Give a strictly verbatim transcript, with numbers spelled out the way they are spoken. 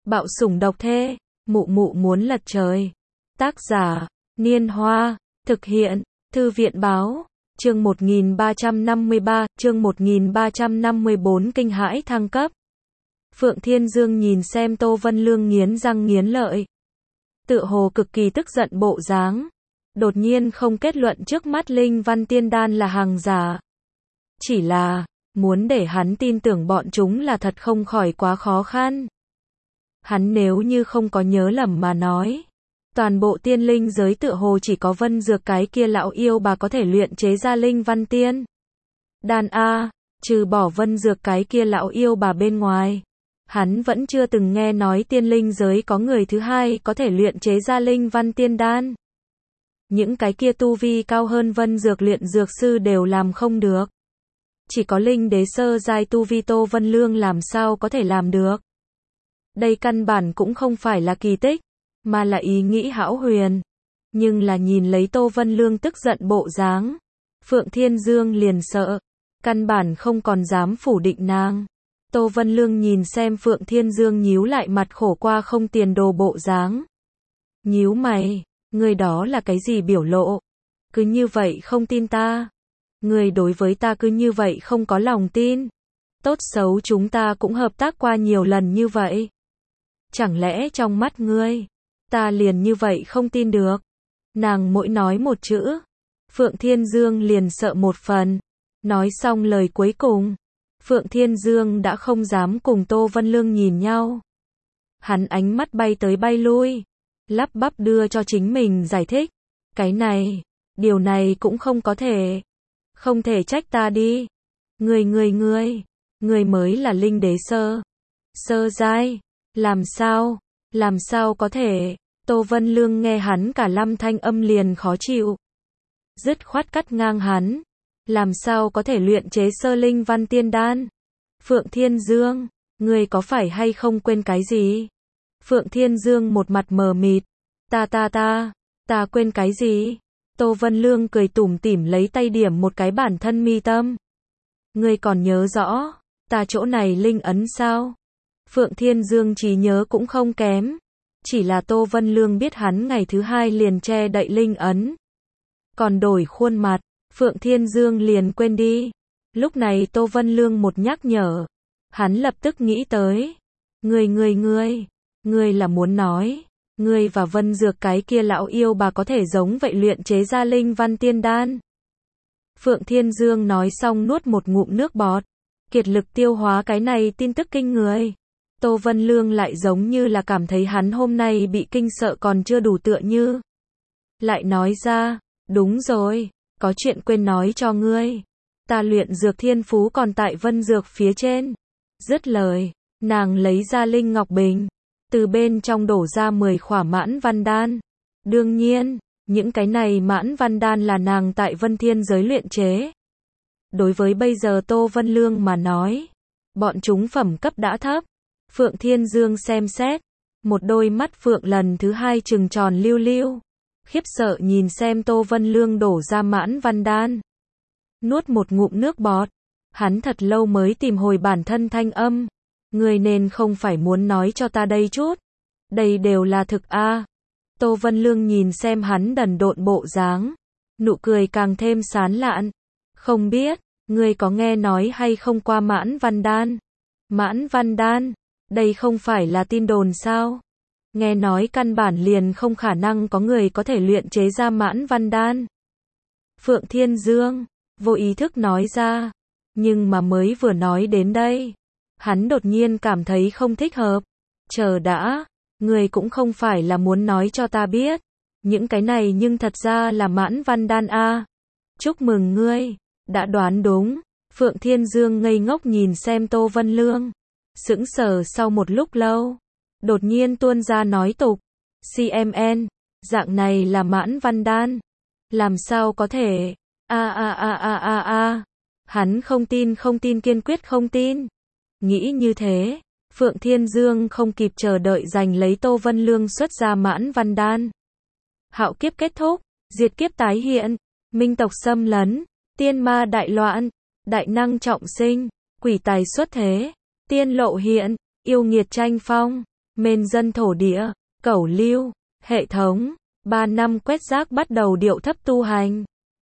Bạo sủng độc thê, mụ mụ muốn lật trời. Tác giả, Niên Hoa, thực hiện, Thư viện báo, chương một nghìn ba trăm năm mươi ba, chương một nghìn ba trăm năm mươi bốn kinh hãi thăng cấp. Phượng Thiên Dương nhìn xem Tô Vân Lương nghiến răng nghiến lợi. Tựa hồ cực kỳ tức giận bộ dáng. Đột nhiên không kết luận trước mắt Linh Văn Tiên Đan là hàng giả. Chỉ là, muốn để hắn tin tưởng bọn chúng là thật không khỏi quá khó khăn. Hắn nếu như không có nhớ lầm mà nói, toàn bộ tiên linh giới tựa hồ chỉ có Vân Dược cái kia lão yêu bà có thể luyện chế ra Linh Văn Tiên Đan a, trừ bỏ Vân Dược cái kia lão yêu bà bên ngoài, hắn vẫn chưa từng nghe nói tiên linh giới có người thứ hai có thể luyện chế ra Linh Văn Tiên Đan. Những cái kia tu vi cao hơn Vân Dược luyện dược sư đều làm không được. Chỉ có linh đế sơ giai tu vi Tô Vân Lương làm sao có thể làm được. Đây căn bản cũng không phải là kỳ tích, mà là ý nghĩ hão huyền. Nhưng là nhìn lấy Tô Vân Lương tức giận bộ dáng, Phượng Thiên Dương liền sợ, căn bản không còn dám phủ định nàng. Tô Vân Lương nhìn xem Phượng Thiên Dương nhíu lại mặt khổ qua không tiền đồ bộ dáng. Nhíu mày, người đó là cái gì biểu lộ? Cứ như vậy không tin ta. Người đối với ta cứ như vậy không có lòng tin. Tốt xấu chúng ta cũng hợp tác qua nhiều lần như vậy. Chẳng lẽ trong mắt ngươi, ta liền như vậy không tin được? Nàng mỗi nói một chữ, Phượng Thiên Dương liền sợ một phần. Nói xong lời cuối cùng, Phượng Thiên Dương đã không dám cùng Tô Vân Lương nhìn nhau. Hắn ánh mắt bay tới bay lui, lắp bắp đưa cho chính mình giải thích. Cái này, điều này cũng không có thể. Không thể trách ta đi. Người người người, người mới là linh đế sơ. Sơ giai. Làm sao? Làm sao có thể? Tô Vân Lương nghe hắn cả lâm thanh âm liền khó chịu. Dứt khoát cắt ngang hắn. Làm sao có thể luyện chế sơ Linh Văn Tiên Đan? Phượng Thiên Dương, ngươi có phải hay không quên cái gì? Phượng Thiên Dương một mặt mờ mịt. Ta ta ta, ta quên cái gì? Tô Vân Lương cười tủm tỉm lấy tay điểm một cái bản thân mi tâm. Ngươi còn nhớ rõ, ta chỗ này linh ấn sao? Phượng Thiên Dương trí nhớ cũng không kém. Chỉ là Tô Vân Lương biết hắn ngày thứ hai liền che đậy linh ấn. Còn đổi khuôn mặt, Phượng Thiên Dương liền quên đi. Lúc này Tô Vân Lương một nhắc nhở. Hắn lập tức nghĩ tới. Ngươi ngươi ngươi, ngươi là muốn nói, ngươi và Vân Dược cái kia lão yêu bà có thể giống vậy luyện chế ra Linh Văn Tiên Đan. Phượng Thiên Dương nói xong nuốt một ngụm nước bọt. Kiệt lực tiêu hóa cái này tin tức kinh người. Tô Vân Lương lại giống như là cảm thấy hắn hôm nay bị kinh sợ còn chưa đủ tựa như. Lại nói ra, đúng rồi, có chuyện quên nói cho ngươi. Ta luyện dược thiên phú còn tại Vân Dược phía trên. Dứt lời, nàng lấy ra linh ngọc bình. Từ bên trong đổ ra mười khỏa mãn văn đan. Đương nhiên, những cái này mãn văn đan là nàng tại Vân Thiên giới luyện chế. Đối với bây giờ Tô Vân Lương mà nói, bọn chúng phẩm cấp đã thấp. Phượng Thiên Dương xem xét, một đôi mắt phượng lần thứ hai trừng tròn lưu lưu, khiếp sợ nhìn xem Tô Vân Lương đổ ra mãn văn đan. Nuốt một ngụm nước bọt, hắn thật lâu mới tìm hồi bản thân thanh âm. Người nên không phải muốn nói cho ta đây chút. Đây đều là thực a. À. Tô Vân Lương nhìn xem hắn đần độn bộ dáng, nụ cười càng thêm sán lạn. Không biết, ngươi có nghe nói hay không qua mãn văn đan? Mãn văn đan? Đây không phải là tin đồn sao? Nghe nói căn bản liền không khả năng có người có thể luyện chế ra mãn văn đan. Phượng Thiên Dương vô ý thức nói ra. Nhưng mà mới vừa nói đến đây, hắn đột nhiên cảm thấy không thích hợp. Chờ đã, người cũng không phải là muốn nói cho ta biết. Những cái này nhưng thật ra là mãn văn đan a. Chúc mừng ngươi, đã đoán đúng. Phượng Thiên Dương ngây ngốc nhìn xem Tô Vân Lương. Sững sờ sau một lúc lâu, đột nhiên tuôn ra nói tục. xê em en, dạng này là mãn văn đan. Làm sao có thể? A a a a a a. Hắn không tin không tin kiên quyết không tin. Nghĩ như thế, Phượng Thiên Dương không kịp chờ đợi giành lấy Tô Vân Lương xuất ra mãn văn đan. Hạo kiếp kết thúc, diệt kiếp tái hiện, minh tộc xâm lấn, tiên ma đại loạn, đại năng trọng sinh, quỷ tài xuất thế. Tiên lộ hiện, yêu nghiệt tranh phong, Mên dân thổ địa, cẩu lưu, hệ thống, ba năm quét rác bắt đầu điệu thấp tu hành.